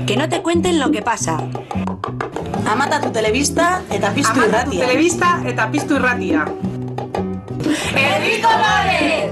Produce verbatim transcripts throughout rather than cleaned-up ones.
Que no te cuenten lo que pasa. Amatatu telebista eta piztu irratia. Amatatu telebista eta piztu irratia. Herri Kolore!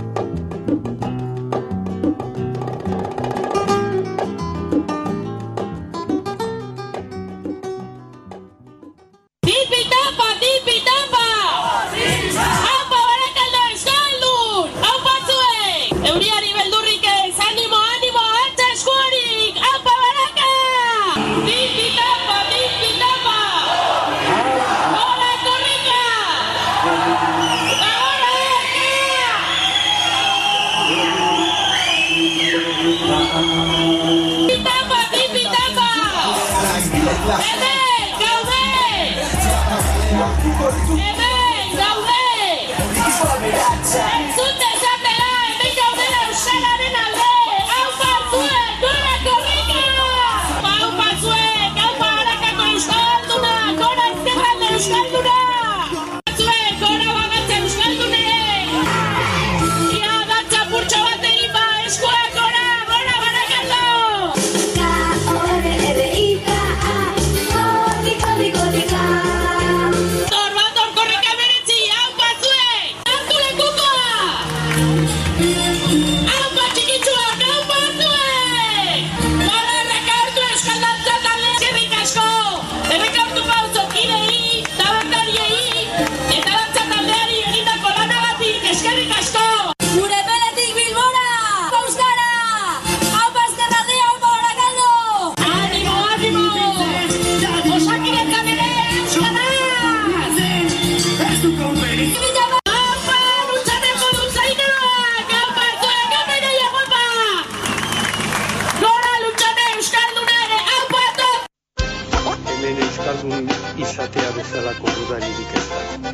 Izatea bezalako dudaririk ez da.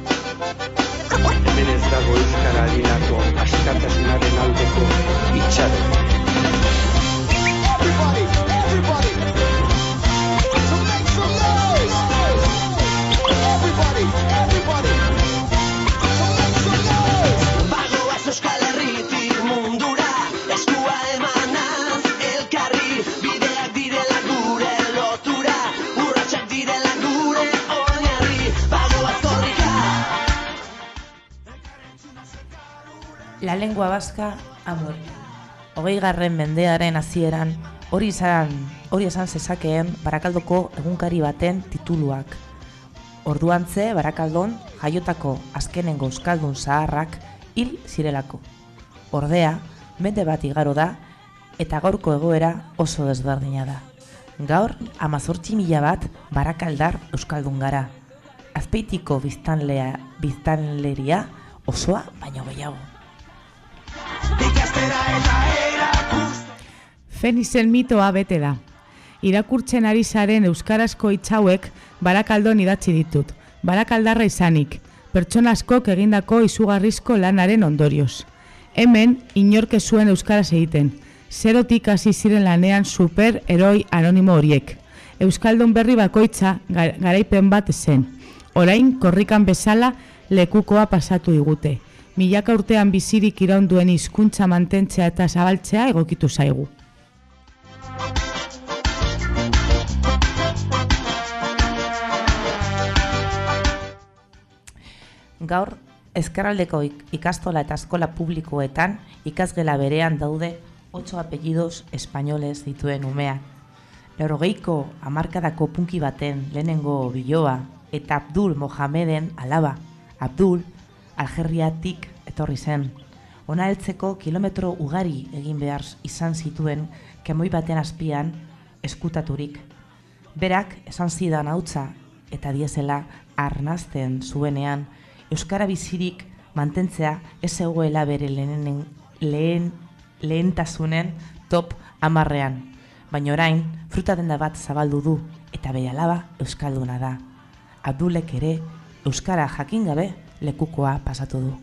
Hemen ez dago euskara harinako askatasunaren aldeko itxaron. Everybody, everybody, so make some noise! Everybody, everybody, so make some noise! Bagoaz Euskal Herritik mundura, eskua emanaz elkarri, bideak direla gure lotura, urratsak direla La lengua vasca ha muerto. Hogeigarren mendearen hasieran hori izan, hori esan zezakeen Barakaldoko egunkari baten tituluak. Orduantze Barakaldon jaiotako azkenengo euskaldun zaharrak hil zirelako. Ordea, mende bat igaro da eta gaurko egoera oso desberdina da. Gaur, hamazortzi mila bat barakaldar euskaldun gara. Azpeitiko biztanlea, biztanleria osoa baino gehiago. Fenizen mitoa bete da. Irakurtzen ari zaren euskarazko hitz hauek Barakaldon idatzi ditut. Barakaldarra izanik, pertsona askok egindako izugarrizko lanaren ondorioz. Hemen inork ez zuen euskaraz egiten. Zerotik hasi ziren lanean superheroi anonimo horiek. Euskaldun berri bakoitza garaipen bat zen. Orain korrikan bezala lekukoa pasatu digute. Milaka urtean bizirik iraunduen hizkuntza mantentzea eta zabaltzea egokitu zaigu. Gaur, ezkerraldeko ikastola eta eskola publikoetan ikasgela berean daude ocho apellidos espainoles dituen umeak. Laurogeiko hamarkadako punki baten lehenengo biloba eta Abdul Mohameden alaba. Abdul Algeriatik etorri zen. Ona heltzeko kilometro ugari egin behar izan zituen kemoi baten azpian eskutaturik. Berak esan zidan hautza eta diesela arnazten zuenean euskara bizirik mantentzea ez zegoela bere lehen, lehen, lehentasunen top hamarrean. Baina orain fruta denda bat zabaldu du eta bere alaba euskalduna da. Abdulek ere euskara jakin gabe lekukoa pasatu du.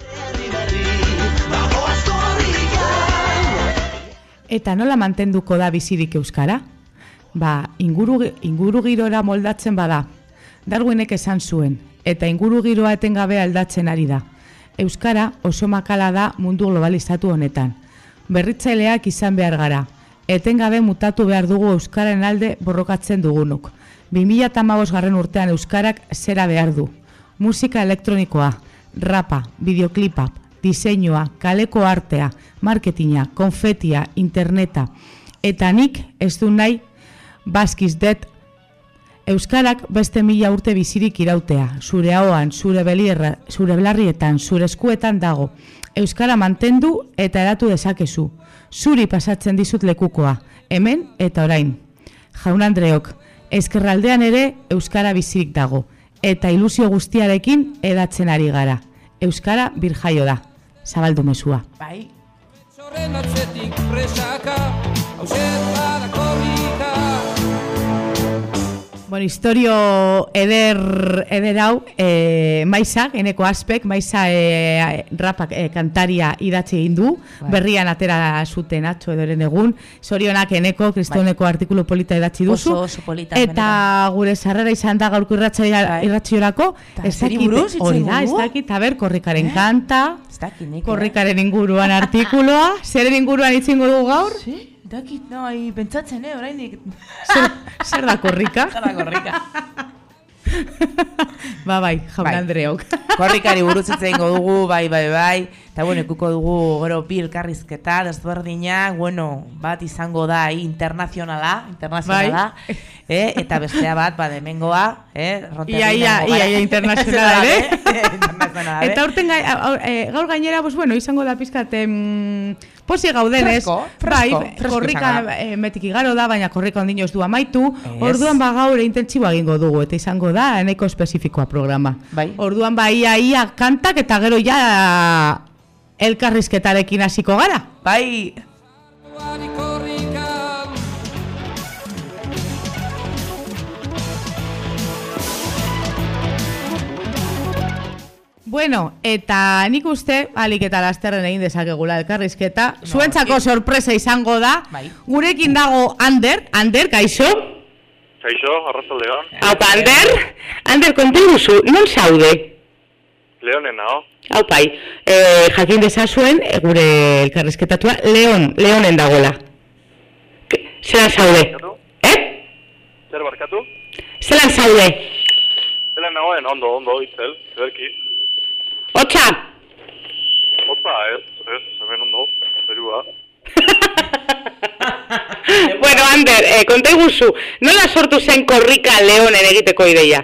Eta nola mantenduko da bizirik euskara? Ba, inguru, inguru girora moldatzen bada. Darwinek esan zuen, eta inguru giroa etengabe aldatzen ari da. Euskara oso makala da mundu globalizatu honetan. Berritzaileak izan behar gara, etengabe mutatu behar dugu Euskararen alde borrokatzen dugunuk. bi mila hamabost garren urtean Euskarak zera behar du. Musika elektronikoa, rapa, bideoklipa, diseinua, kaleko artea, marketinga, konfetia, interneta. Eta nik ez du nahi baskiz det Euskarak beste mila urte bizirik irautea. Zure ahoan, zure belierra, zure belarrietan, zure eskuetan dago. Euskara mantendu eta eratu dezakezu. Zuri pasatzen dizut lekukoa, hemen eta orain. Jaun Andreok, ezkerraldean ere Euskara bizirik dago. Eta ilusio guztiarekin edatzen ari gara. Euskara birjaio da. Zabaldu mezua. Bai. Bueno, historio eder, eder hau, e, Maizak, eneko aspek, Maiza e, rapak e, kantaria idatzi egin du, bai. Berrian atera zuten atxo edoren egun, zorionak eneko, kristoneko bai. Artikulu polita idatzi duzu, oso, oso polita, eta benetan. Gure sarrera izan da gaurko irratziorako, ez dakit, hori da, ez dakit, haber, korrikaren eh? kanta, dakit, korrikaren inguruan artikuloa, zeren inguruan itzingo dugu gaur? Sí? Dakit, no, ahi, pentsatzen, eh, orainik. Zer, zer da korrika? Zer da korrika? Ba, bai, jaun bai. Andreok. Korrikari buruz hitz egingo dugu, bai, bai, bai. Eta, bueno, ikuko dugu, gero, bi elkarrizketa, desberdinak, bueno, bat izango da, internazionala, internazionala, bai. eh, eta bestea bat, ba, demengoa, eh, Ia, ia, ia, ia, internazionala, ere? Internazionala, eta urten, gaur gainera, pues, bueno, izango da pizkat, em, posi gaudenez, fresko, fresko, bai, fresko korrika eh, metik igaro da, baina korrika ondino ez du amaitu, yes. Orduan ba gaur intentsiboa egingo dugu, eta izango da, nahiko espezifikoa programa. Bai. Orduan ba ia, ia kantak eta gero ja elkarrizketarekin hasiko gara. Bai. Bueno, eta nik uste, alik eta lasterren egin dezakegula elkarrizketa, no, zuentzako e... sorpresa izango da, bai. Gurekin dago Ander, Ander, kaixo? Kaixo, arrazaldean. Haupa, Ander, Ander, konten duzu, non zaude? Leonen, nao. Haupai, e, jakin dezazuen, e, gure elkarrizketatua, Leon, Leonen dagoela. Zeran zaude? Eh? Zer barkatu? Zeran zaude? Zeran nagoen, ondo, ondo, itzel, zerki. Otsa! Otsa, ez, ez, hemen ondo, berua. Bueno, Ander, eh, konta iguzu, nola sortu zen korrika Leonen egiteko ideia?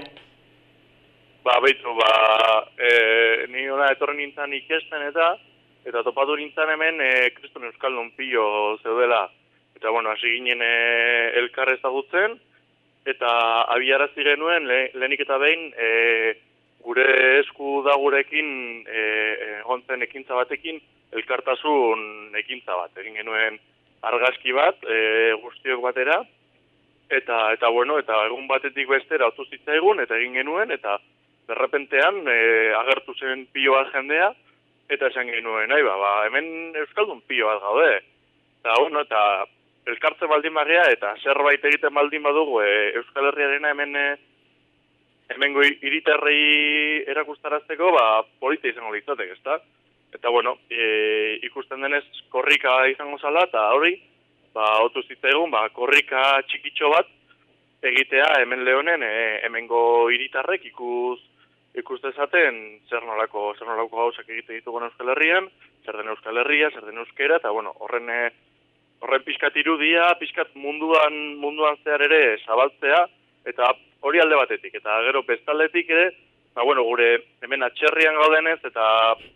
Ba, behitu, ba, e, ni hona etorri nintzen ikesten eta, eta topatu nintzen hemen e, Kriston Euskaldun pilo zeudela. Eta, bueno, hasi ginen e, elkar ezagutzen, eta abiarazi genuen, le, lehenik eta behin, e, gure esku da gurekin egontzen e, ekintza batekin, elkartasun ekintza bat. Egin genuen argazki bat, e, guztiok batera, eta, eta bueno, eta egun batetik bestera otu zitzaigun, eta egin genuen, eta derrepentean e, agertu zen pilo bat jendea, eta esan genuen, nahi ba, ba, hemen Euskaldun pilo bat gaude. Eta, bueno, eta elkartzen baldin bagea, eta zerbait egiten baldin badugu e, Euskal Herriarena hemen e, hemengo hiritarrei erakustarazteko, ba, polita izango litzatek, ezta? Eta, bueno, e, ikusten denez korrika izango zala, eta hori, ba, otu zitzaigun, ba, korrika txikitxo bat egitea hemen Leonen, e, hemengo hiritarrek ikus ikus dezaten zer nolako, zer nolako gauzak egite ditugun Euskal Herrian, zer den Euskal Herria, zer den euskera, eta, bueno, horren, e, horren pixkat irudia, pixkat munduan, munduan zehar ere zabaltzea, eta hori alde batetik, eta gero bestaldetik ere, ba, bueno, gure hemen atxerrian gaudenez, eta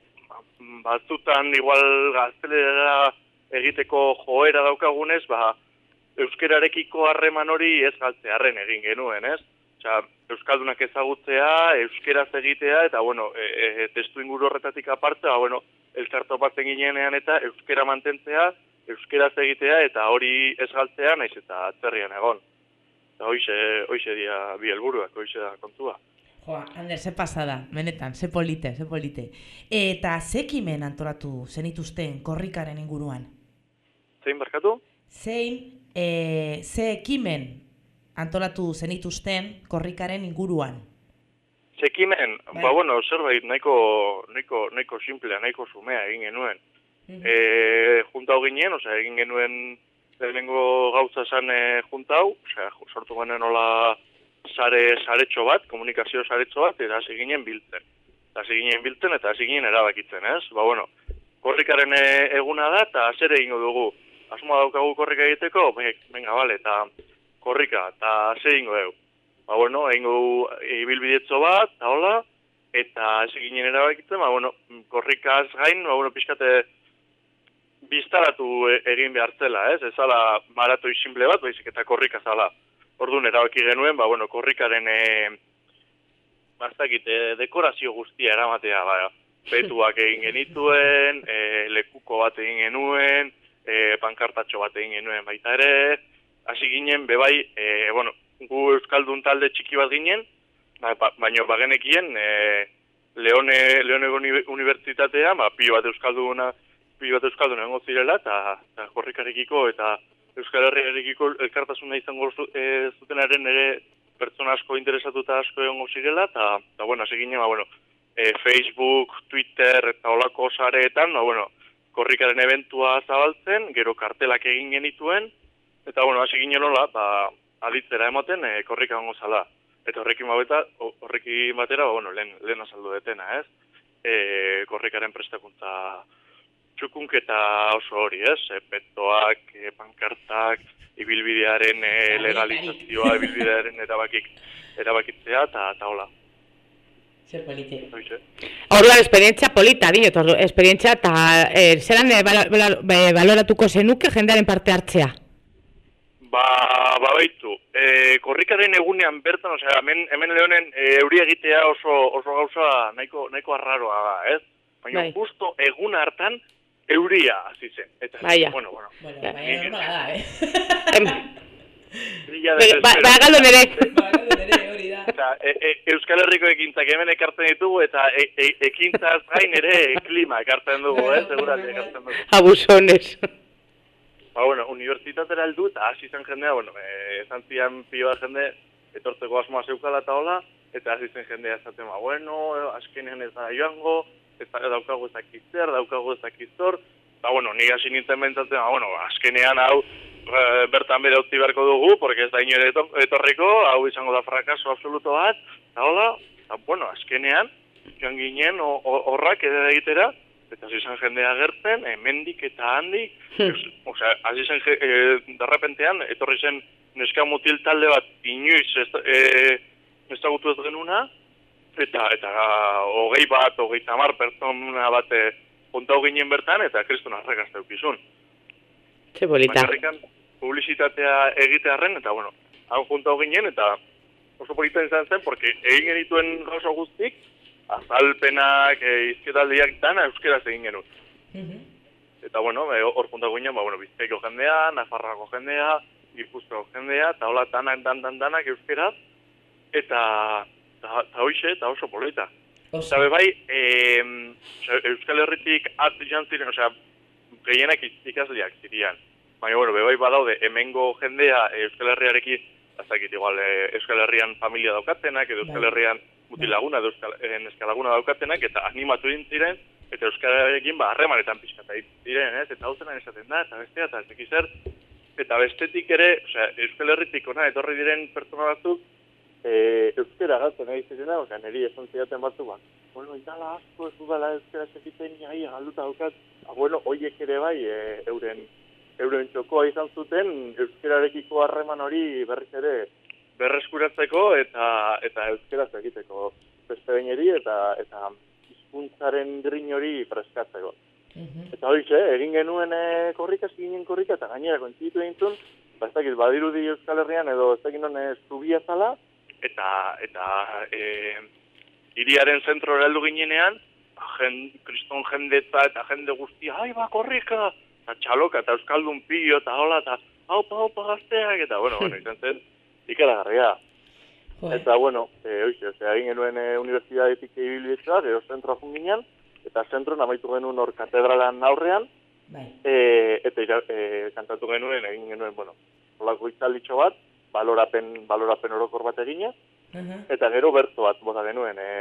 batzutan igual gaztelera egiteko joera daukagunez, ba, euskerarekiko harreman hori ez galtzearren egin genuen, ez? Osea, euskaldunak ezagutzea, euskeraz egitea, eta, bueno, e, e, testu inguru horretatik aparte, ba, bueno, elkarto parten ginenean eta euskera mantentzea, euskeraz egitea, eta hori ez galtzea, naiz eta atzerrian egon. Eta hoize, hoize dia bi helburuak, hoize da kontua. Joa, Ander, ze pasada, benetan, ze polite, ze polite. Eta ze ekimen antolatu zenituzten korrikaren inguruan? Zein barkatu? Zein, e, ze ekimen antolatu zenituzten korrikaren inguruan? Ze ekimen? Bai. Ba, bueno, zerbait nahiko, nahiko, nahiko simplea, nahiko sumea egin genuen. Mm-hmm. E, juntau ginen, osea, egin genuen lehenengo gauza esan e, juntau, osea, sortu genen nola sare saretxo bat, komunikazio saretxo bat, eta hasi ginen biltzen. Hasi ginen biltzen eta hasi ginen erabakitzen, ez? Ba, bueno, korrikaren e, eguna da, eta zer egingo dugu. Asmoa daukagu korrika egiteko, venga, bale, eta korrika, eta zer egingo dugu. Ba, bueno, egingo ibilbidetzo bat, eta hola, eta hasi ginen erabakitzen, ba, bueno, korrikaz gain, ba, bueno, pixkate biztaratu egin behartzela, ez? Ez ala maratoi simple bat, baizik eta korrika zala. Orduan erabaki genuen, ba, bueno, korrikaren e, bastakit, e, dekorazio guztia eramatea, ba, petuak egin genituen, e, lekuko bat egin genuen, e, pankartatxo bat egin genuen baita ere, hasi ginen, bebai, e, bueno, gu euskaldun talde txiki bat ginen, ba, ba, baina bagenekien, e, Leone, Leoneko Unibertsitatea, ba, pilo bat euskalduna, pilo bat euskaldun egongo zirela, eta, eta korrikarekiko eta Euskal Herriarekiko elkartasuna izango e, zutenaren ere pertsona asko interesatuta asko egongo zirela, eta, eta bueno, hasi ginen, ba, bueno, e, Facebook, Twitter eta olako sareetan, ba, bueno, korrikaren eventua zabaltzen, gero kartelak egin genituen, eta bueno, hasi ginen hola, ba, aditzera ematen e, korrika egongo zala. Eta horrekin babeta, horrekin batera, ba, bueno, lehen, lehen azaldu detena, ez? E, korrikaren prestakuntza txukunketa oso hori, ez? E, petoak, e, pankartak, ibilbidearen e, legalizazioa, ibilbidearen erabakik, erabakitzea, eta eta hola. Zer polite. Orduan, esperientzia polita, dinot, esperientzia, eta e, zelan e, bala, bala, baloratuko zenuke jendearen parte hartzea? Ba, ba baitu, e, korrikaren egunean bertan, osea, hemen, hemen Leonen e, euri egitea oso, oso gauza nahiko, nahiko arraroa da, ez? Baina bai. Justo egun hartan euria hasi zen. Eta, baina. Bueno, bueno. Bueno, baina normala da, eh? Baina galdo nere. Baina nere, hori da. Eta, e, e, Euskal Herriko ekintzak hemen ekartzen ditugu, eta e, e, ekintzaz gain ere klima ekartzen dugu, eh? Segurati ekartzen dugu. Abusones. Ba, bueno, unibertsitatera heldu eta hasi zen jendea, bueno, e, esan zian pilo bat jende, etortzeko asmoa zeukala eta hola, eta hasi zen jendea esaten, ba, bueno, azkenean ez da joango, ez da daukagu ezakizzer, daukagu ezakiztor, eta, bueno, ni hasi nintzen bentsatzen, ba, bueno, azkenean hau e, bertan bere utzi beharko dugu, porque ez da inore etorriko, hau izango da frakaso absoluto bat, eta hola, eta, bueno, azkenean, joan ginen horrak edo egitera, eta hasi zen jendea agertzen, hemendik eta handik, osea, hasi zen e, derrepentean, etorri zen neska mutil talde bat inoiz ez ezagutu ez genuna, eta eta hogei bat, hogei tamar pertsona bat kontau ginen bertan, eta kriston arrakazta eukizun. Ze bolita. Bakarrikan publizitatea egitearren, eta bueno, hau kontau ginen, eta oso polita izan zen, porque egin genituen gauza guztik, azalpenak, e, izketaldiak dana euskeraz egin genuen. Uh-huh. Eta bueno, hor punta guinean, ba, bueno, Bizkaiko jendea, Nafarroako jendea, Gipuzkoako jendea, eta hola danak, dan, dan, danak euskeraz, eta eta hoize, eta oso polita. Eta bebai, e, Euskal Herritik at izan ziren, osea, gehienak ikasleak zirean. Baina, bueno, bebai badaude, hemengo jendea Euskal Herriarekin, azakit igual, Euskal Herrian familia daukatenak, edo Euskal Herrian mutilaguna, edo eskalaguna daukatenak, eta animatu egin ziren, eta Euskararekin ba harremanetan pixkata diren, ez? Eta hau zelan esaten da, eta bestea, eta ez zer, eta bestetik ere, osea, Euskal Herritik ona etorri diren pertsona batzuk, e, euskara galtzen nahi zirena, osea, niri esan zidaten batzuk, ba, bueno, itala asko ez dudala euskara zekiten, jai, galduta daukat, ah, bueno, hoiek ere bai, e, euren, euren txokoa izan zuten, euskararekiko harreman hori berriz ere berreskuratzeko, eta eta euskaraz egiteko beste baineri, eta eta hizkuntzaren grin hori freskatzeko. Uh-huh. Eta hori ze, egin genuen e, korrika, egin korrika, eta gainera kontzitu egin zuen, ba, ez dakit, badirudi Euskal Herrian, edo ez dakit non zubia zala, eta, eta e, hiriaren zentrora heldu ginenean, jen, kriston jendetza eta jende guztia, ai, ba, korrika, eta txaloka, eta euskaldun pilo, eta hola, eta haupa, haupa gazteak, eta, bueno, bueno, izan zen, ikaragarria. Eta, bueno, e, oize, ose, egin genuen e, unibertsitatetik ibilbidea, gero zentroa funginean, eta zentron amaitu genuen hor katedralan aurrean, e, eta e, kantatu genuen, egin genuen, bueno, holako itzalditxo bat, balorapen, balorapen orokor bat eginez, uh-huh. Eta gero bertso bat bota genuen, e,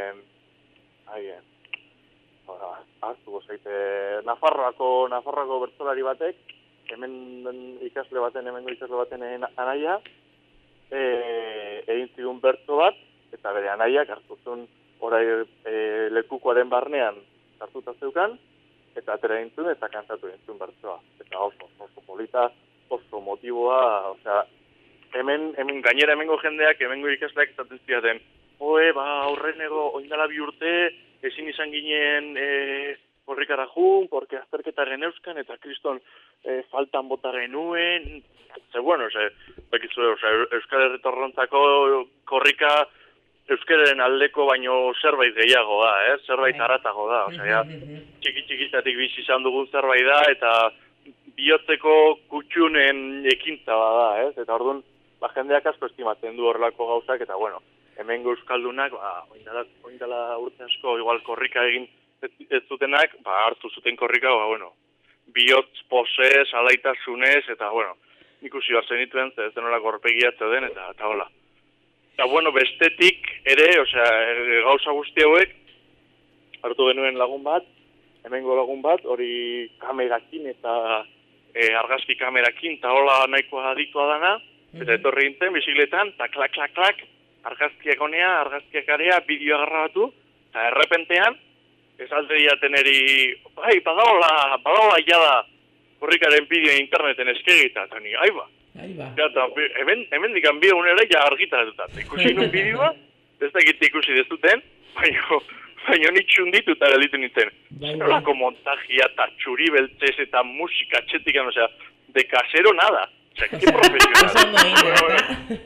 ahi, hartu gozaite, Nafarroako, Nafarroako bertsolari batek, hemen ikasle baten, hemengo ikasle baten anaia, e, egin zigun bertso bat, eta bere anaiak hartu zuen orai e, lekukoaren barnean hartuta zeukan, eta atera egin zuen eta kantatu egin zuen bertsoa. Eta oso, oso polita, oso motiboa, osea, hemen, hemen gainera hemengo jendeak, hemengo ikasleak esaten ziaten, oe, ba, aurrenego, oindala bi urte, ezin izan ginen e, korrikara jun, porque azterketa geneuzkan, eta kriston e, faltan bota genuen, ze bueno, ze, bekizu, ose, Euskal Herritarrontzako korrika euskararen aldeko baino zerbait gehiago da, eh? Zerbait haratago da, osea, txiki-txikitatik bizi izan dugun zerbait da, eta bihotzeko kutxunen ekintza da, ez? Eta orduan, ba, jendeak asko estimatzen du horrelako gauzak, eta bueno, hemengo euskaldunak, ba, oindala, oindala urte asko, igual korrika egin ez zutenak, ba, hartu zuten korrika, ba, bueno, bihotz posez, alaitasunez, eta bueno, ikusi bat zenituen, ez denolako horpegiatze den, eta, eta hola. Eta bueno, bestetik ere, osea, gauza guzti hauek, hartu genuen lagun bat, hemengo lagun bat, hori kamerakin eta e, argazki kamerakin, eta hola nahikoa aditua dana, eta etorri gintzen, bizikletan, eta klak, klak, klak, argazkiak honea, argazkiak area, bideoa garrabatu, eta errepentean, ez alde diaten eri, bai, badaola, badaola jada, korrikaren bideo interneten eskegita, eta ni, aiba. Aiba. Ja, eta hemen, hemen dikan bideo unera ja argitatuta. Ikusi nun bideoa, ez da egite ikusi dezuten, baina baina nitxun dituta galitu nintzen. Nolako montajia eta txuri beltzez eta musika txetikan, osea, de casero nada. Osea, que profesional.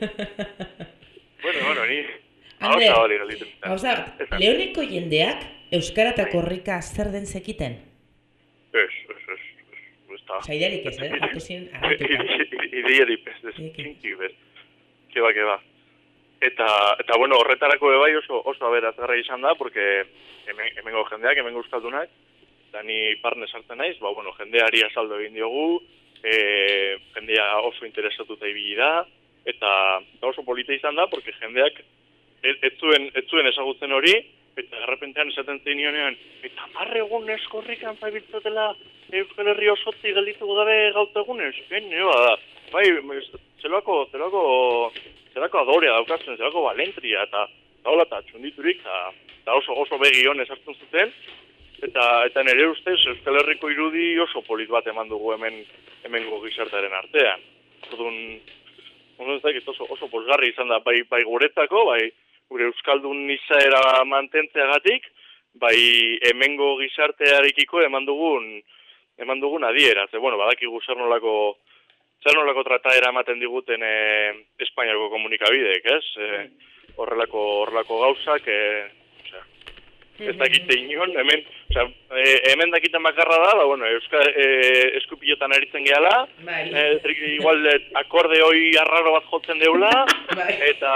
Bueno, bueno, ni... Andre, hauza, Leoneko jendeak Euskara eta korrika zer den zekiten? Ez, ez, ez. Zaidarik ez, eh? Hatu ziren arratuka. Ideiarik ez, ez, txinki bez. Keba, keba. Eta, eta bueno, horretarako bebai oso, oso aberazgarra izan da, porque hemen, hemengo jendeak, hemengo euskaldunak, eta ni barne sartzen naiz, ba, bueno, jendeari azaldu egin diogu, e, jendea oso interesatuta ibili da, eta, eta oso polita izan da, porque jendeak ez, ez, zuen, ez zuen ezagutzen hori, eta errepentean esaten zein nionean, eta marre egunez korrikan zabiltzatela Euskal Herri osotik geldituko dabe gauta egunez, ben, nio da. Bai, zelako, zelako, zelako adorea daukazuen, zelako valentria, eta hola eta txunditurik, eta oso, oso begi honez hartzen zuten, eta, eta nire ustez Euskal Herriko irudi oso polit bat eman dugu hemen, hemengo gizartearen artean. Orduan, oso, oso posgarri izan da, bai, bai guretzako, bai, gure euskaldun izaera mantentzeagatik, bai hemengo gizartearekiko eman dugun eman dugun adiera. Ze, bueno, badakigu zer nolako zer nolako trataera ematen diguten e, Espainiako komunikabideek, ez? E, horrelako horrelako gauzak, e, osea, ez dakite inon, hemen, osea, e, hemen dakiten bakarra da, ba, bueno, euskal e, eskupilotan eritzen gehala, e, igual akorde hoi arraro bat jotzen deula, eta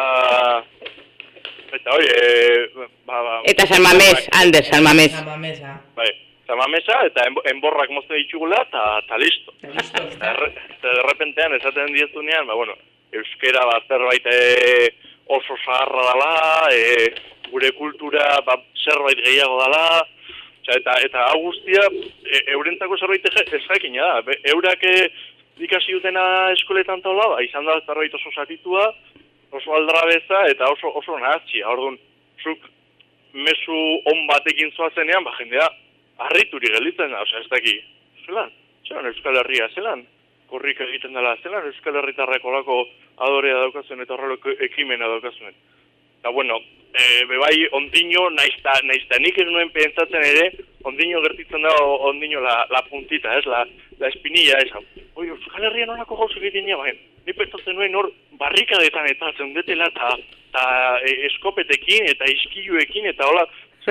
Eta hori, e, ba, ba... Eta San Mamés, Ander, San Mamés. San Mamés, ah. Bai, San Mamesa, eta enborrak mozten ditugula, eta ta listo. Eta derrepentean, esaten diezunean, ba, bueno, euskera bat zerbait e, oso zaharra dala, e, gure kultura ba, zerbait gehiago dala, eta, eta hau guztia, e, eurentako zerbait ez jakina da. Eurak e, ikasi dutena eskoletan taula, ba, izan da zerbait oso zatitua, oso aldrabeza eta oso oso nahatxia. Orduan, zuk mezu on batekin zoazenean, ba jendea harriturik gelditzen da, osea, ez daki. Zelan, zelan Euskal Herria, zelan korrika egiten dela, zelan Euskal Herritarrek olako adorea daukazuen eta horrelako ekimena daukazuen. Eta bueno, e, bebai ondino, naizta, naizta nik ez nuen pentsatzen ere, ondino gertitzen da ondino la, la puntita, ez, la, la espinilla, ez. Oi, Euskal Herria nolako gauz egiten dira, baina, ni pentsatzen nuen hor barrikadetan eta zendetela eta e, eskopetekin eta iskiluekin eta hola...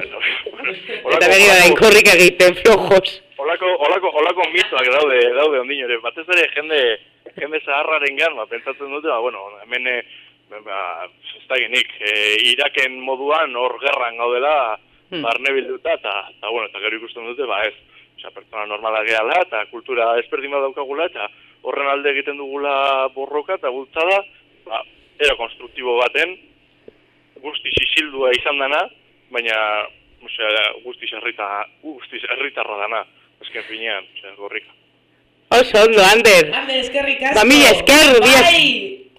Eta begira da, inkorrik egiten flojos. Olako, olako, olako mitoak daude, daude ondino ere. Batez ere jende, jende zaharraren gan, ba, pentsatzen dute, ba, bueno, hemen, ba, ez da genik, e, Iraken moduan hor gerran gaudela, hmm. barne bilduta, eta, eta, bueno, eta gero ikusten dute, ba, ez. Osea, pertsona normala gehala, eta kultura ezberdin bat daukagula, eta horren alde egiten dugula borroka, eta bultzada, ba, era konstruktibo baten, guztiz izildua izan dana, baina, osea, guztiz herrita, guztiz herritarra dana, azken finean, osea, gorrika. Oso ondo, Ander. Ander, eskerrik asko. Ba, mila esker, bai.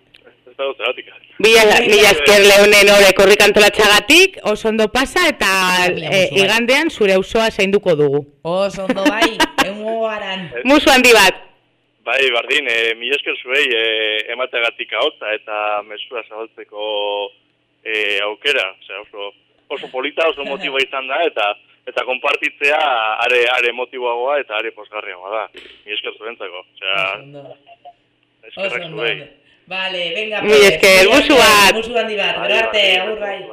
Mila esker Leonen hori korrikantolatxagatik, oso ondo pasa eta e, igandean zure auzoa zainduko dugu. Oso ondo bai, eungo aran. Musu handi bat. Bai, bardin, e, mila esker zuei e, emateagatik ahotza eta mesura zabaltzeko e, aukera. Osea, oso, oso polita, oso motiboa izan da eta eta konpartitzea are, are motiboagoa eta are posgarriagoa da. Mila esker zuentzako. Osea, eskerrak zuei. Vale, venga, pues. Mila esker, musu bat. Musu handi bat, gero arte, agur bai.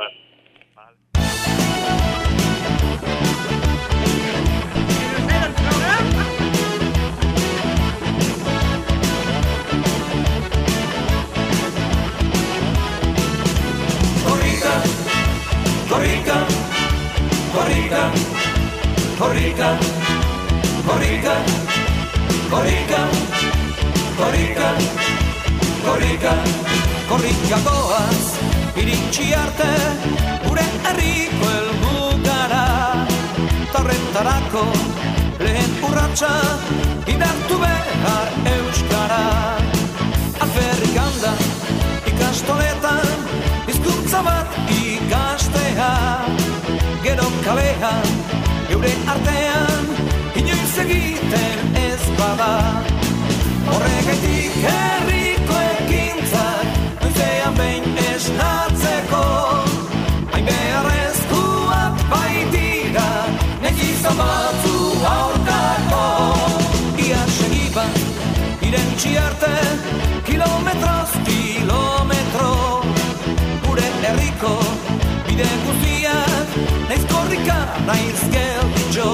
Korrika, korrika, korrika, korrika, korrika, korrika, korrika, korrika goaz, iritsi arte, gure herriko helmugara, torrentarako lehen urratsa, indartu behar euskara, alferrik handa, ikastoletan, hizkuntza bat ikastea, gero kalean, geure artean, inoiz egiten ez bada. Horregaitik herriko ekintzak, noizean behin esnatzeko, hain beharrezkoak baitira, negizan batzu aurkako. Ia segiban, irentsi arte, kilometroz kilometro, herriko bide guztiak naiz korrika naiz gelditxo.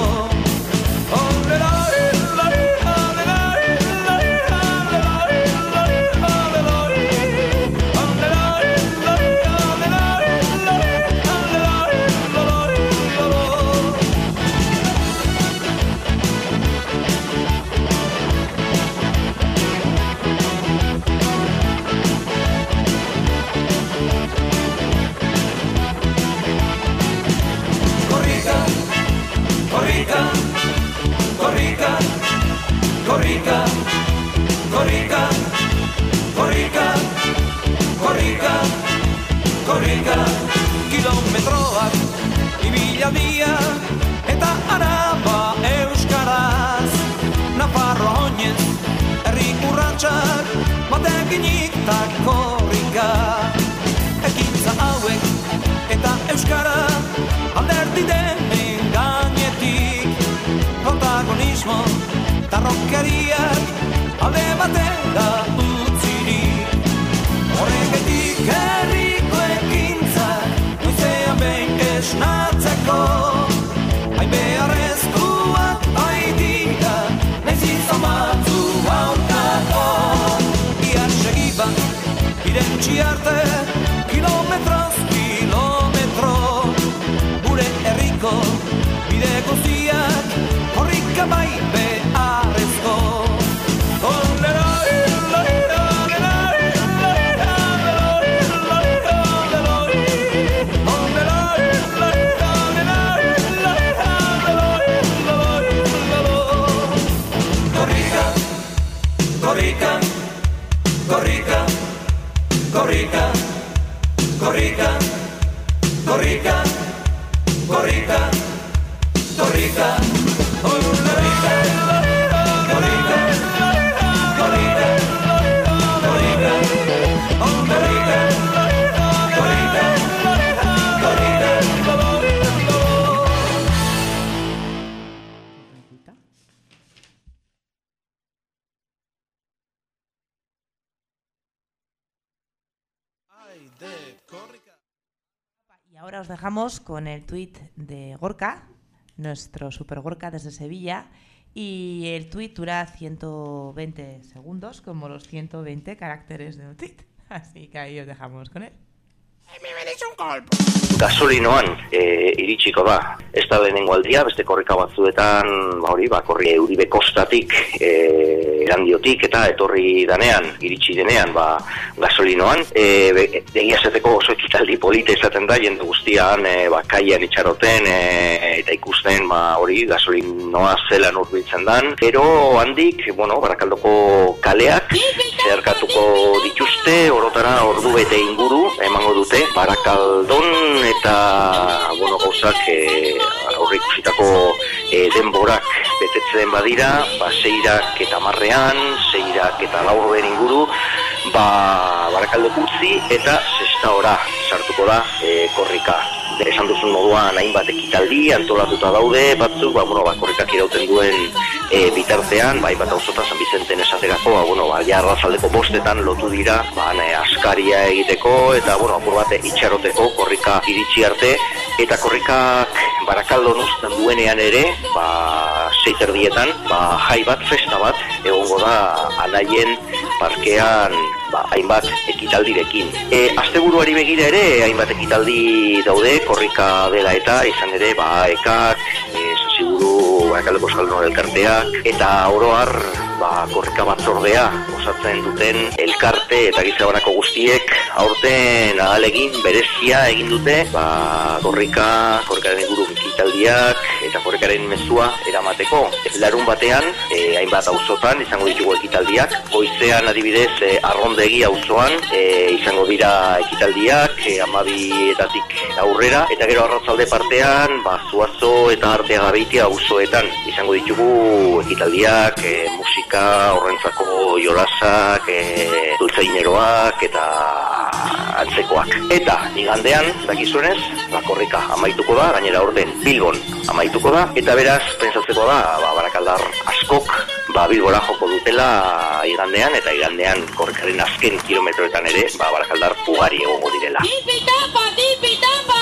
Korrika, korrika, korrika, korrika, korrika, korrika, kilometroak ibila dia eta araba euskaraz, Nafarroa oinez, herri urratsak batekinik ta korrika, ekintza hauek eta euskara alderdi denen gainetik, protagonismo eta rockeriak alde batera utzirik. Horregatik herriko ekintzak noizean behin esnatzeko, hain beharrezkoak baitira naiz izan batzu aurkako. Ia segiban, irentsi arte, kilometroz kilometro, gure herriko bide guztiak korrika bai beharrezko. Korrika, korrika, korrika, korrika, korrika, korrika, korrika, Y ahora os dejamos con el tuit de Gorka, nuestro super Gorka desde Sevilla, y el tuit dura ciento veinte segundos, como los ciento veinte caracteres de un tuit. Así que ahí os dejamos con él. Gasolinoan e, iritsiko da. Ez da lehenengo aldia, beste korrika batzuetan, ba hori, ba, korri Euribe kostatik e, Erandiotik eta etorri danean, iritsi denean, ba, gasolinoan. E, egia zeteko oso ekitaldi polita izaten da, jende guztian, e, ba, kaian itxaroten, e, eta ikusten, ba, hori, gasolinoa zelan urbiltzen dan. Pero handik, bueno, Barakaldoko kaleak zeharkatuko dituzte, orotara ordu bete inguru emango dute, Barakaldon eta, bueno, gauzak e, aurre ikusitako e, denborak betetzen badira, ba, seirak eta marrean, seirak eta laurden inguru, ba, Barakaldok utzi eta sexta hora sartuko da e, korrika. Esan duzun moduan hainbat ekitaldi antolatuta daude, batzuk, ba, bueno, ba, korrikak irauten duen e, bitartean, ba, hainbat auzotan San Bizenten esaterako, ba, bueno, ba, ja arratsaldeko bostetan lotu dira, ba, ne, askaria egiteko, eta, bueno, apur bate itxaroteko korrika iritsi arte, eta korrikak Barakaldon uzten duenean ere, ba, seiterdietan, ba, jai bat, festa bat, egongo da anaien parkean, ba, hainbat ekitaldirekin. E, asteburuari begira ere, hainbat ekitaldi daude, korrika dela eta, izan ere, ba, ekak, e, zaziguru, Barakaldoko Euskaldun elkarteak, eta oroar, ba, korrika batzordea osatzen duten elkarte eta gizabanako guztiek aurten ahalegin berezia egin dute, ba, korrika, korrikaren inguru ekitaldiak eta korrikaren mezua eramateko. Larun batean, e, hainbat auzotan izango ditugu ekitaldiak, goizean adibidez e, Arrondegi auzoan e, izango dira ekitaldiak, e, amabietatik aurrera, eta gero arratzalde partean, ba, Zuazo eta Arteagabeitia auzoetan izango ditugu ekitaldiak, e, musika, horrentzako jolasak, e, dultzaineroak eta antzekoak. Eta igandean, dakizuenez, ba, korrika amaituko da, gainera orden Bilbon amaituko da, eta beraz, pentsatzeko da, ba, barakaldar askok, ba, Bilbora joko dutela igandean, eta igandean korrikaren azken kilometroetan ere, ba, barakaldar ugari egongo direla. Tipitapa, tipitapa!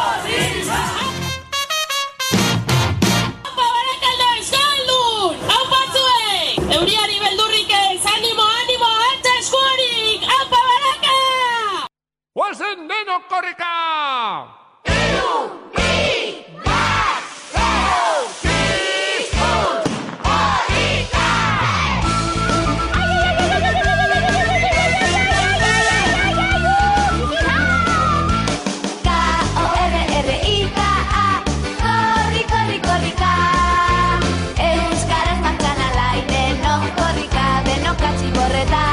Apa Barakaldo Euskaldun! Hau batzuek! Euriari beldurrik ez! Animo, animo! Altza eskuarik! Apa Baraka! Guazen denok korrika! Iru, bi, bat, lau, zizun, korrika! K-O-R-R-I-K-A Korri, korri, korrika Euskaraz martxan alai denok korrika, denok katxiborreta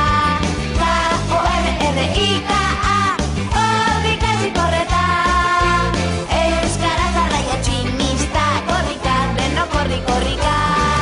K-O-R-R-I-K-A Korri, katxiborreta Euskaraz arraio tximista korrika, denok korri, korrika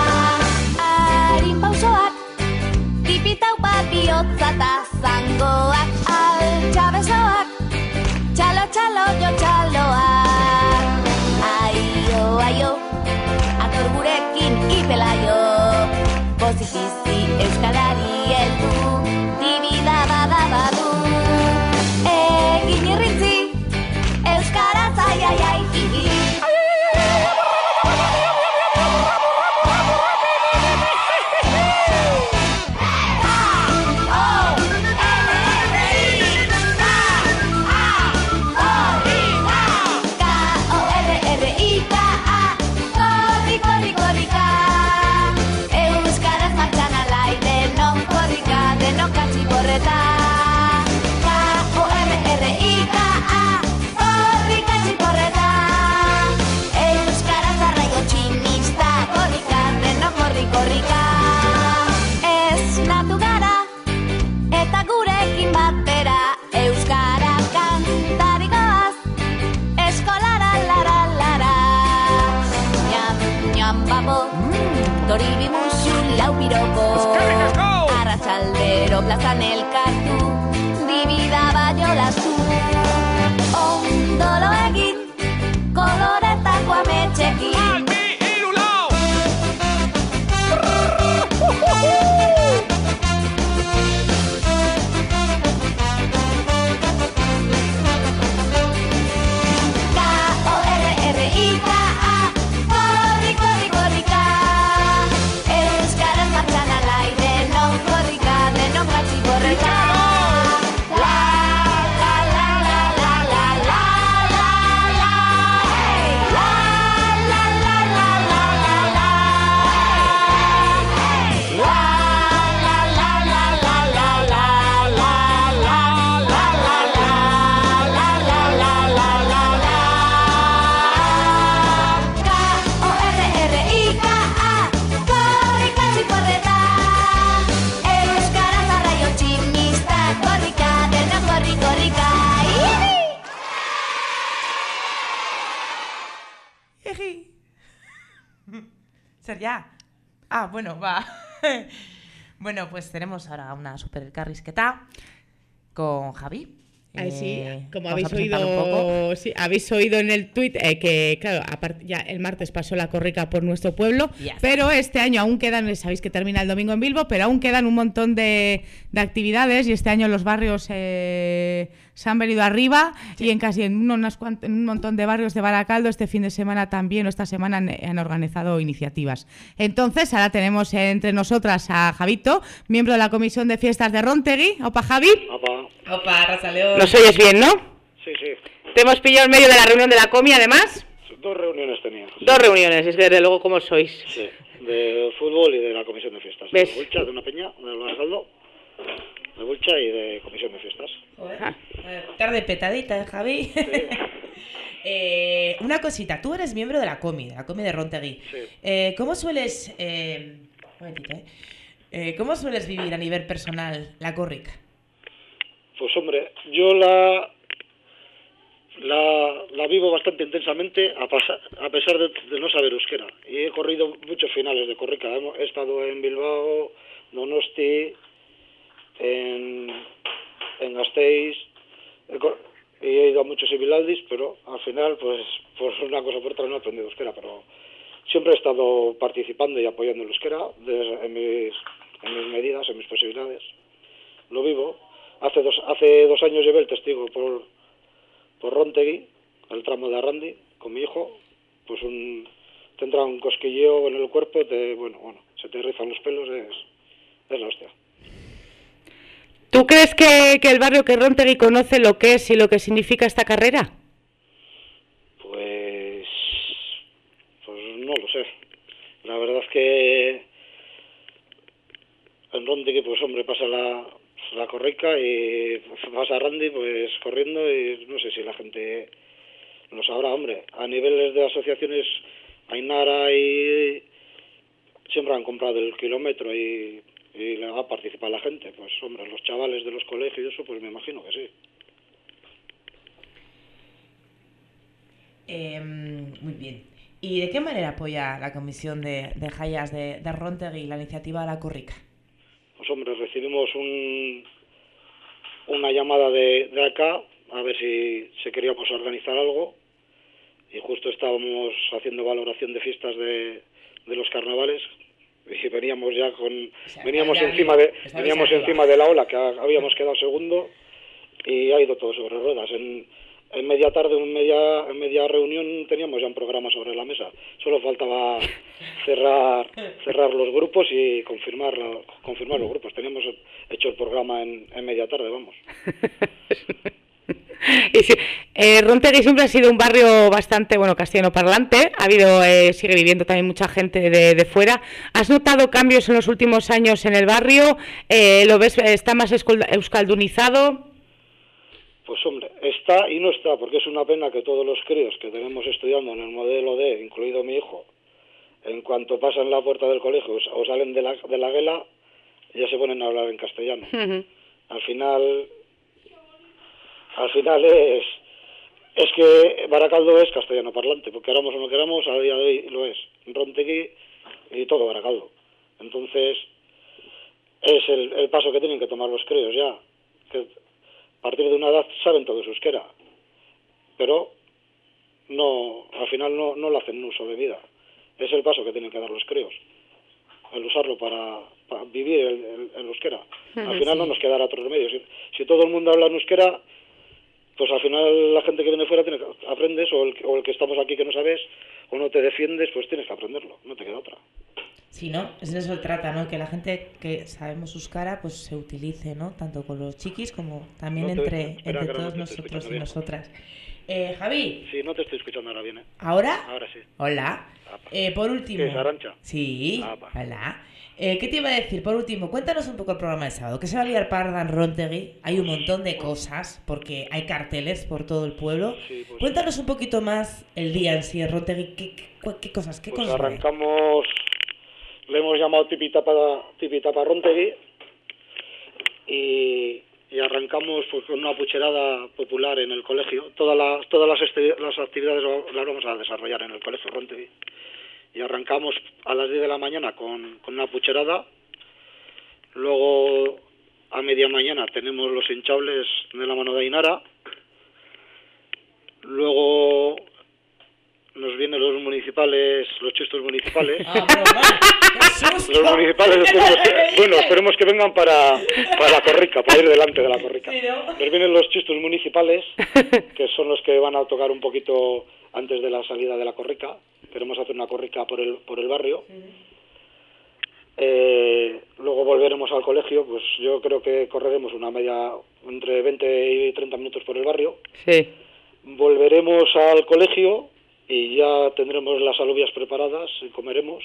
Harin pausoak tipitaupa bihotza ta zangoak altxabesoak Txalo, txalo, jo txaloak Aio, aio, ator gurekin ipelaio Pozifizi euskarari heldu Dibida bada badu Egin irrintzi Euskaraz ai, ai, ai, hihi Korri, korrika Euskaraz martxan alai denok korrika, denok katxiborreta K-O-R-R-I-K-A Korri, katxiborreta Euskaraz arraio tximista korrika, denok korri, korrika Ez natu gara eta gurekin batera Euskaraz kantarikoaz Eskolara, lara, lara Ñam, babo, doribi musu lau piroko Arratxaldero plazan elkartu, dibida baiolazu Ondolo egin, koloretako ametxekin K-O-R-R-I-K-A Korri, korri, korrika Euskaraz martxan alai denok korrika, denok katxiborreka La, la, la, la, la, la, la, la, la La, la, la, ¿Ser ya? Ah, bueno, va. Bueno, pues tenemos ahora una super elkarrizketa con Javi. Ay, sí, eh, como habéis oído, sí, habéis oído en el tuit eh, que, claro, aparte, ya el martes pasó la corrica por nuestro pueblo, yes. Pero este año aún quedan, sabéis que termina el domingo en Bilbo, pero aún quedan un montón de, de actividades y este año los barrios eh, se han venido arriba, sí. Y en casi en, unas, en un montón de barrios de Baracaldo este fin de semana también, o esta semana han, han organizado iniciativas. Entonces, ahora tenemos entre nosotras a Javito, miembro de la Comisión de Fiestas de Rontegui. Opa, Javi. Opa. Opa, Razaleón. ¿Nos oyes bien, no? Sí, sí. Te hemos pillado en medio de la reunión de la comi, además. Dos reuniones tenía. Dos reuniones, es que desde luego, ¿cómo sois? Sí, de fútbol y de la Comisión de Fiestas. ¿Ves? De Bulcha, de una peña, de Baracaldo, de Bulcha y de Comisión de Fiestas. Joder, ah. Tarde petadita, ¿eh, Javi? Sí. eh, una cosita, tú eres miembro de la comi, de la comi de Rontegui. Sí. Eh, ¿Cómo sueles... Eh, un momentito, ¿eh? Eh, ¿Cómo sueles vivir a nivel personal la corrica? Pues hombre, yo la la, la vivo bastante intensamente a, pasar, a pesar de, de no saber euskera. Y he corrido muchos finales de corrica. He estado en Bilbao, Donosti, en, en Gasteiz, he, y he ido a muchos Ibilaldis, pero al final, pues por una cosa por otra no he aprendido euskera. Pero siempre he estado participando y apoyando el euskera de, en, mis, en mis medidas, en mis posibilidades. Lo vivo. Hace dos, hace dos años llevé el testigo por, por Rontegui, el tramo de Arrandi, con mi hijo. Pues un, te entra un cosquilleo en el cuerpo, te, bueno, bueno, se te rizan los pelos, es, es la hostia. ¿Tú crees que, que el barrio que Rontegui conoce lo que es y lo que significa esta carrera? Pues, pues no lo sé. La verdad es que en Rontegui, pues hombre, pasa la... la corrica y vas a Randy pues corriendo y no sé si la gente lo sabrá, hombre. A niveles de asociaciones Ainara y siempre han comprado el kilómetro y, y le va a participar la gente, pues hombre, los chavales de los colegios y eso, pues me imagino que sí. Eh, muy bien. ¿Y de qué manera apoya la comisión de, de Jayas de, de Rontegui la iniciativa de la corrica? Pues hombre, recibimos un, una llamada de, de acá a ver si, si queríamos organizar algo y justo estábamos haciendo valoración de fiestas de, de los carnavales y veníamos ya con o sea, veníamos encima de veníamos encima de la ola que habíamos quedado segundo y ha ido todo sobre ruedas. En, en media tarde, en media, en media reunión teníamos ya un programa sobre la mesa. Solo faltaba cerrar cerrar los grupos y confirmar, confirmar los grupos. Teníamos hecho el programa en, en media tarde, vamos. Y sí, eh, Rontegui siempre ha sido un barrio bastante, bueno, castellano parlante. Ha habido, eh, sigue viviendo también mucha gente de, de fuera. ¿Has notado cambios en los últimos años en el barrio? Eh, ¿Lo ves, está más euskaldunizado? Pues hombre, está y no está, porque es una pena que todos los críos que tenemos estudiando en el modelo D, incluido mi hijo, en cuanto pasan la puerta del colegio o salen de la, de la guela, ya se ponen a hablar en castellano. Uh-huh. Al final, al final es, es que Baracaldo es castellano parlante, porque queramos o no queramos, a día de hoy lo es. Rontegui y todo Baracaldo. Entonces, es el, el paso que tienen que tomar los críos ya, que a partir de una edad saben todo su euskera, pero no, al final no, no lo hacen uso de vida. Es el paso que tienen que dar los críos, el usarlo para, para vivir el, el, el euskera. Al final sí. No nos quedará otro remedio. Si, si todo el mundo habla en euskera, pues al final la gente que viene fuera tiene que, aprendes, o el, o el que estamos aquí que no sabes, o no te defiendes, pues tienes que aprenderlo, no te queda otra. Sí, ¿no? Es de eso el trata, ¿no? Que la gente que sabemos euskara pues se utilice, ¿no? Tanto con los chiquis como también no te, entre, espera, entre todos no nosotros y bien. Nosotras. Eh, Javi. Sí, no te estoy escuchando ahora bien, ¿eh? ¿Ahora? Ahora sí. Hola. Eh, por último. ¿Qué es Arantxa? Sí. Apa. Hola. Eh, ¿Qué te iba a decir? Por último, cuéntanos un poco el programa de sábado. ¿Qué se va a liar parda en Rontegui? Hay un montón de cosas, porque hay carteles por todo el pueblo. Sí, pues, cuéntanos un poquito más el día en sí en Rontegui. ¿Qué, qué, qué cosas? ¿Qué pues cosas arrancamos... Le hemos llamado Tipitapa, Tipitapa Rontegui y, y arrancamos pues, con una pucherada popular en el colegio. Todas las, todas las, las actividades las vamos a desarrollar en el colegio Rontegui. y arrancamos a las diez de la mañana con, con una pucherada. Luego a media mañana tenemos los hinchables de la mano de Ainara. Luego nos vienen los municipales, los chistos municipales. Ah, los municipales, esperemos que, bueno, esperemos que vengan para, para la corrica, para ir delante de la corrica. Nos vienen los chistos municipales, que son los que van a tocar un poquito antes de la salida de la corrica. Queremos hacer una corrica por el, por el barrio. Eh, luego volveremos al colegio, pues yo creo que correremos una media entre veinte y treinta minutos por el barrio. Sí. Volveremos al colegio y ya tendremos las alubias preparadas y comeremos.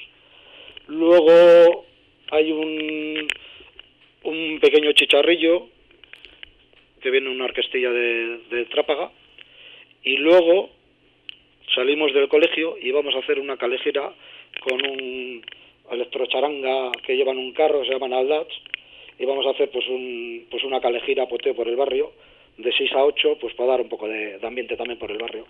Luego hay un, un pequeño chicharrillo que viene una orquestilla de, de Trápaga, y luego salimos del colegio y vamos a hacer una calejera con un electrocharanga que llevan un carro, se llaman aldats, y vamos a hacer pues un pues una calejera poteo por el barrio de seis a ocho, pues para dar un poco de, de ambiente también por el barrio.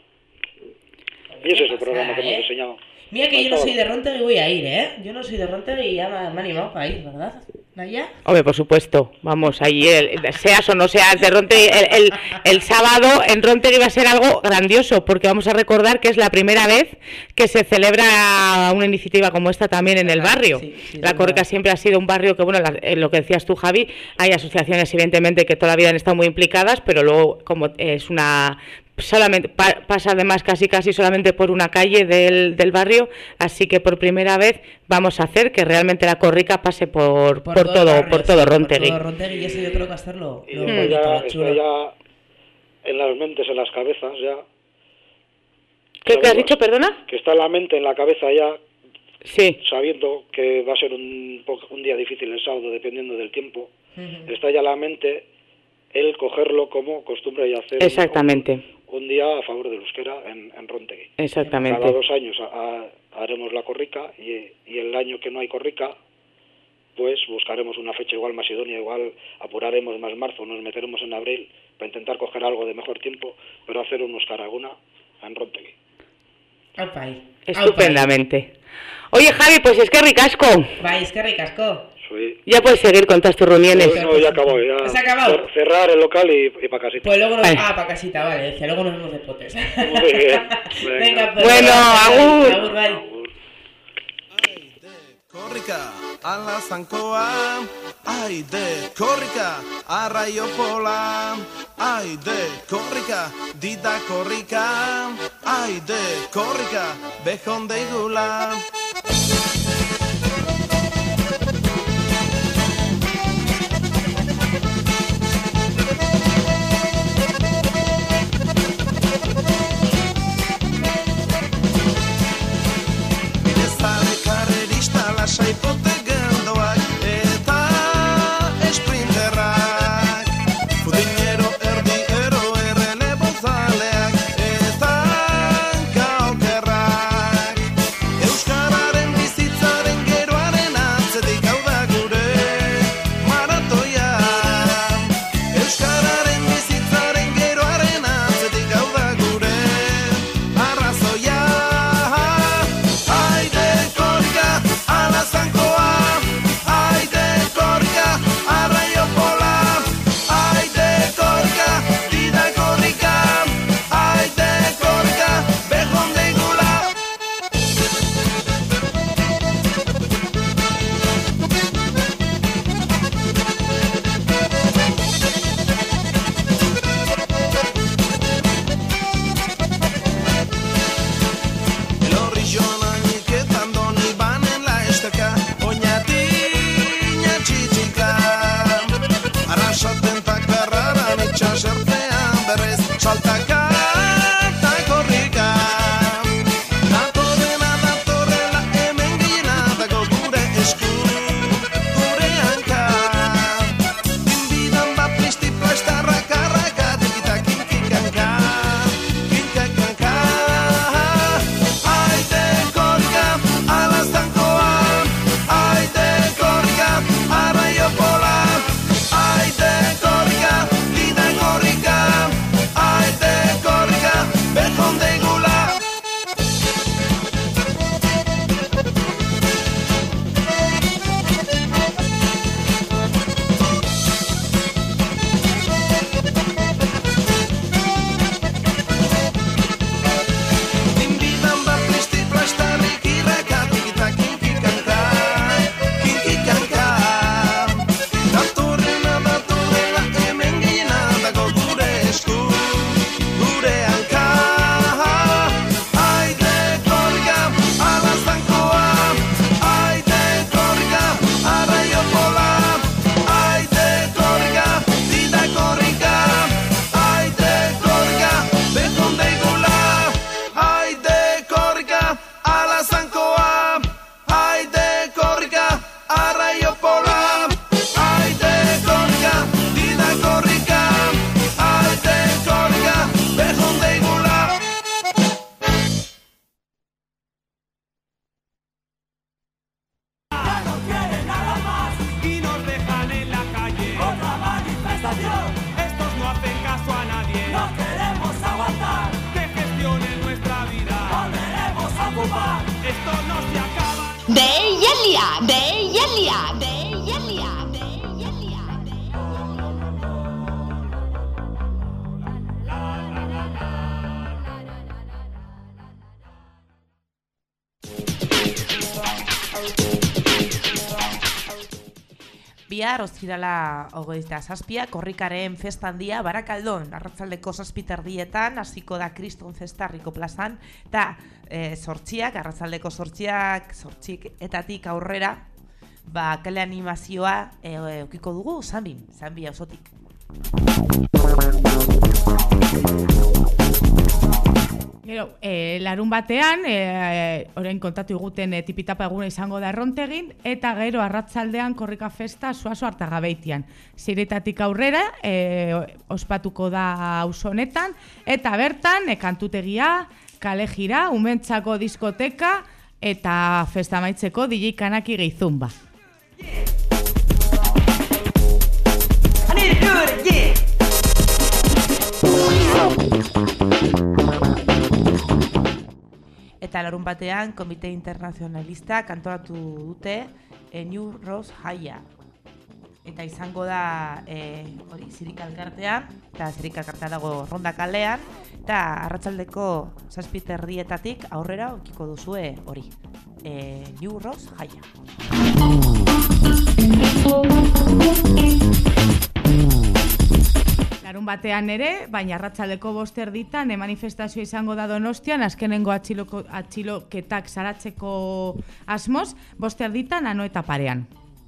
Y ese es el programa que hemos diseñado. Mira que yo no soy de Rontegui y voy a ir, ¿eh? Yo no soy de Rontegui y ya me, me he animado para ir, ¿verdad? ¿Naya? Hombre, por supuesto. Vamos, ahí, el, seas o no seas de Rontegui, el, el, el sábado en Rontegui va a ser algo grandioso, porque vamos a recordar que es la primera vez que se celebra una iniciativa como esta también en el barrio. Sí, sí, la Corrica siempre ha sido un barrio que, bueno, la, lo que decías tú, Javi, hay asociaciones evidentemente que todavía han estado muy implicadas, pero luego como es una... solamente pa, pasa además casi casi solamente por una calle del, del barrio, así que por primera vez vamos a hacer que realmente la corrica pase por, por, por todo barrio, por todo sí, Rontegui. Por todo Rontegui, y eso yo creo que hacerlo. Y lo bonito, ya, lo chulo. Está ya en las mentes, en las cabezas ya. ¿Qué, ¿qué has dicho, perdona? Que está la mente en la cabeza ya, sí, sabiendo que va a ser un, un día difícil el sábado dependiendo del tiempo. Uh-huh. Está ya la mente el cogerlo como costumbre y hacer exactamente un, un día a favor del euskera en, en Rontegui. Exactamente. Cada dos años a, a, haremos la corrica y, y el año que no hay corrica, pues buscaremos una fecha igual más idónea, igual apuraremos más marzo, nos meteremos en abril para intentar coger algo de mejor tiempo, pero hacer un Euskaraguna en Rontegui. Estupendamente. Oye, Javi, pues es que ricasco. Va, es que ricasco. Sí. Ya puedes seguir con todas tus reuniones. No, no, ya acabó. Ya. ¿Has acabado? Cerrar el local y, y para casita. Pues luego nos... Ah, para casita, vale. Decía, luego nos vemos de potes. Muy bien. Venga. Venga, pues, bueno, agur. Agur, bye. Korrika, ala zankoa, aide, korrika, arraio pola, aide, korrika, dida korrika, aide, korrika, bejon deigula. Lasai pote geldoak eta esprinterrak, Fudinero erdi ero errele bozaleak eta gaukerrak, Euskara Deialdia, deialdia, deialdia, deialdia. Bihar ostirala hogeita zazpia, korrikaren festa handia Barakaldon, arratsaldeko zazpi terdietan, hasiko da Kriston Festarriko plazan, eta e, zortziak, arratsaldeko zortziak, zortzik etatik aurrera, ba, kale animazioa e, e, ukiko dugu, Zanbin, Zanbi auzotik. Gero, e, larun batean, e, orain kontatu iguten e, tipitapa eguna izango da Errontegin, eta gero arratsaldean korrika festa Zuazo Artagabeitian. Ziretatik aurrera, e, ospatuko da auzo honetan, eta bertan, e, kantutegia, kale jira, umentzako diskoteka, eta festa amaitzeko D J Kanaki Geizumba. I need to do it again. Eta larun batean, Komite Internazionalista kantoratu dute e, New Rose Jaia. Eta izango da e, hori Zirika elkartean, eta Zirika elkartea dago Ronda kalean, eta arratsaldeko zazpi terdietatik aurrera okiko duzue hori. E, New Rose Jaia. Larun batean ere, baina arratsaldeko bost erditan e, manifestazio izango da Donostian, azkenengo atxiloko, atxiloketak saratzeko asmoz, bost erditan ano eta parean.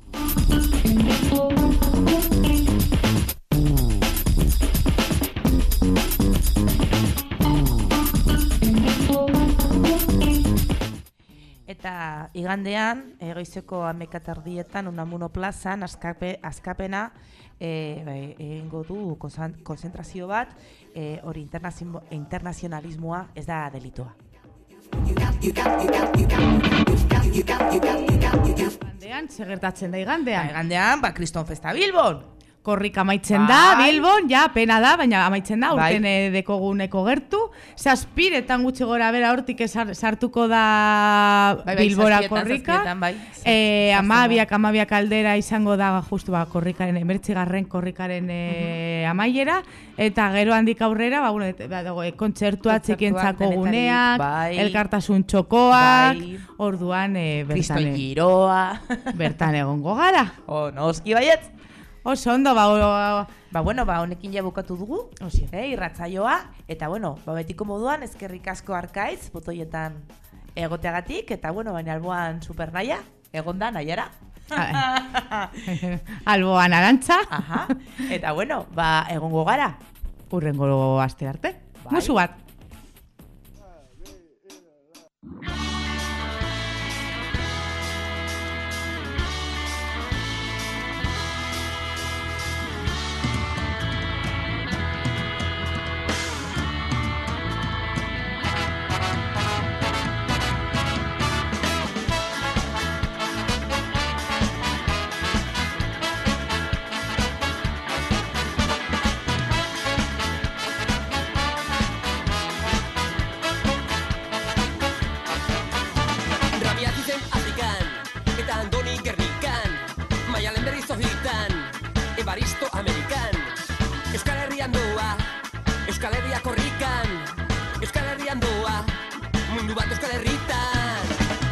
Eta igandean, e, goizeko hamaika terdietan, Unamuno plazan, askape, askapena, egingo e, du konzentrazio bat, e, hori internazionalismoa ez da delitoa. Igandean, zer gertatzen da igandean? Igandean, ba, Kriston Festa Bilbon! Korrika amaitzen da, Bilbon, ja, pena da, baina amaitzen da, urten bai. Dekoguneko gertu. Zazpiretan gutxi gora bera hortik sartuko da bai, bai, Bilbora korrika. Bai. E, amabiak, amabiak aldera izango da justu ba, korrikaren, emertzigarren korrikaren e, uh-huh. amaiera. Eta gero handik aurrera, ba, bueno, e, kontzertua txikientzako guneak, bai. Elkartasun txokoak, bai. Orduan e, bertan, Kristo giroa. Bertan egongo gara. O, noski baietz. Oso ondo, ba, o, ba, bueno, ba, honekin ja bukatu dugu, eh, irratsaioa, eta, bueno, ba, betiko moduan, eskerrik asko Arkaiz, botoietan egoteagatik, eta, bueno, baina alboan super naia, egonda naiara. Alboan arantza. Aha, eta, bueno, ba, egongo gara. Urrengo aste arte. Bai. Musu bat. Evaristo Amerikan, Euskal Herrian doa, Euskal Herria korrikan, Euskal Herrian doa, mundu bat Euskal Herritan.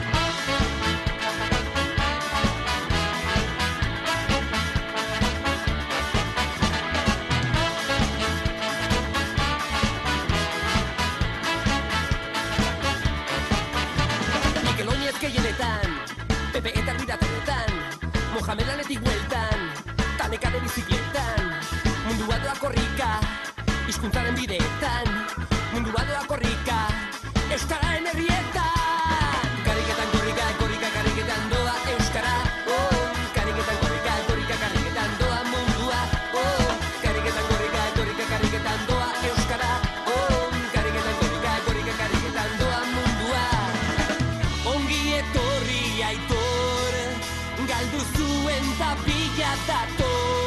Mikel Oinez gehienetan, Pepe eta Bidatanetan, Mohamed Lanetik hueltan, Tanekaren bizikletan, mundua doa korrika, hizkuntzaren bideetan, mundua doa korrika, euskararen herrietan. Kariketan korrika, korrika, kariketan doa euskara, oh, kariketan korrika, korrika, kariketan doa mundua, oh, kariketan korrika, korrika, kariketan doa euskara, oh, kariketan korrika, korrika, kariketan doa mundua. Ongi etorri aitor, galdu zuen tapila dator.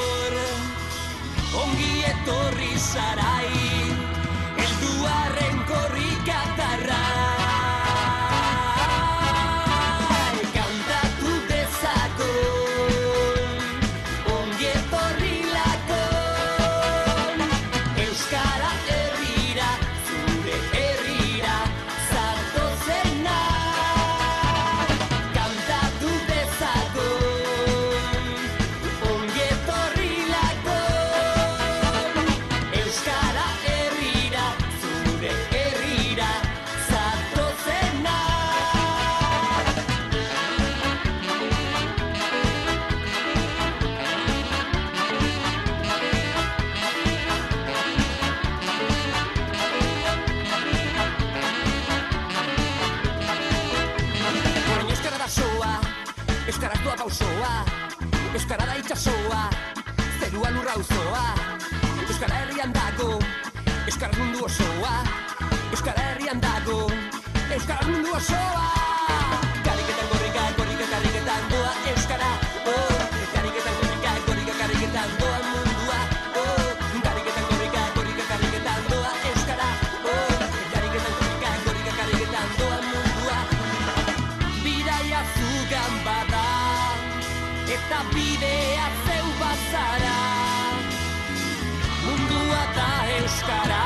Ongi etorri sarai, helduarren korrikatarra. pausoa, euskara da itxasoa, zerua lurra auzoa, euskara herrian dago, euskara mundu osoa, euskara herrian dago, euskara mundu osoa. Kariketan gorrika, gorrika kariketan doa euskara, oh, kariketan gorrika, gorrika kariketan doa mundua, oh, kariketan gorrika, gorrika kariketan doa euskara, oh, kariketan gorrika, gorrika kariketan doa mundua. Bidaia zugan bada, eta bidea zeu bazara, mundua da euskara.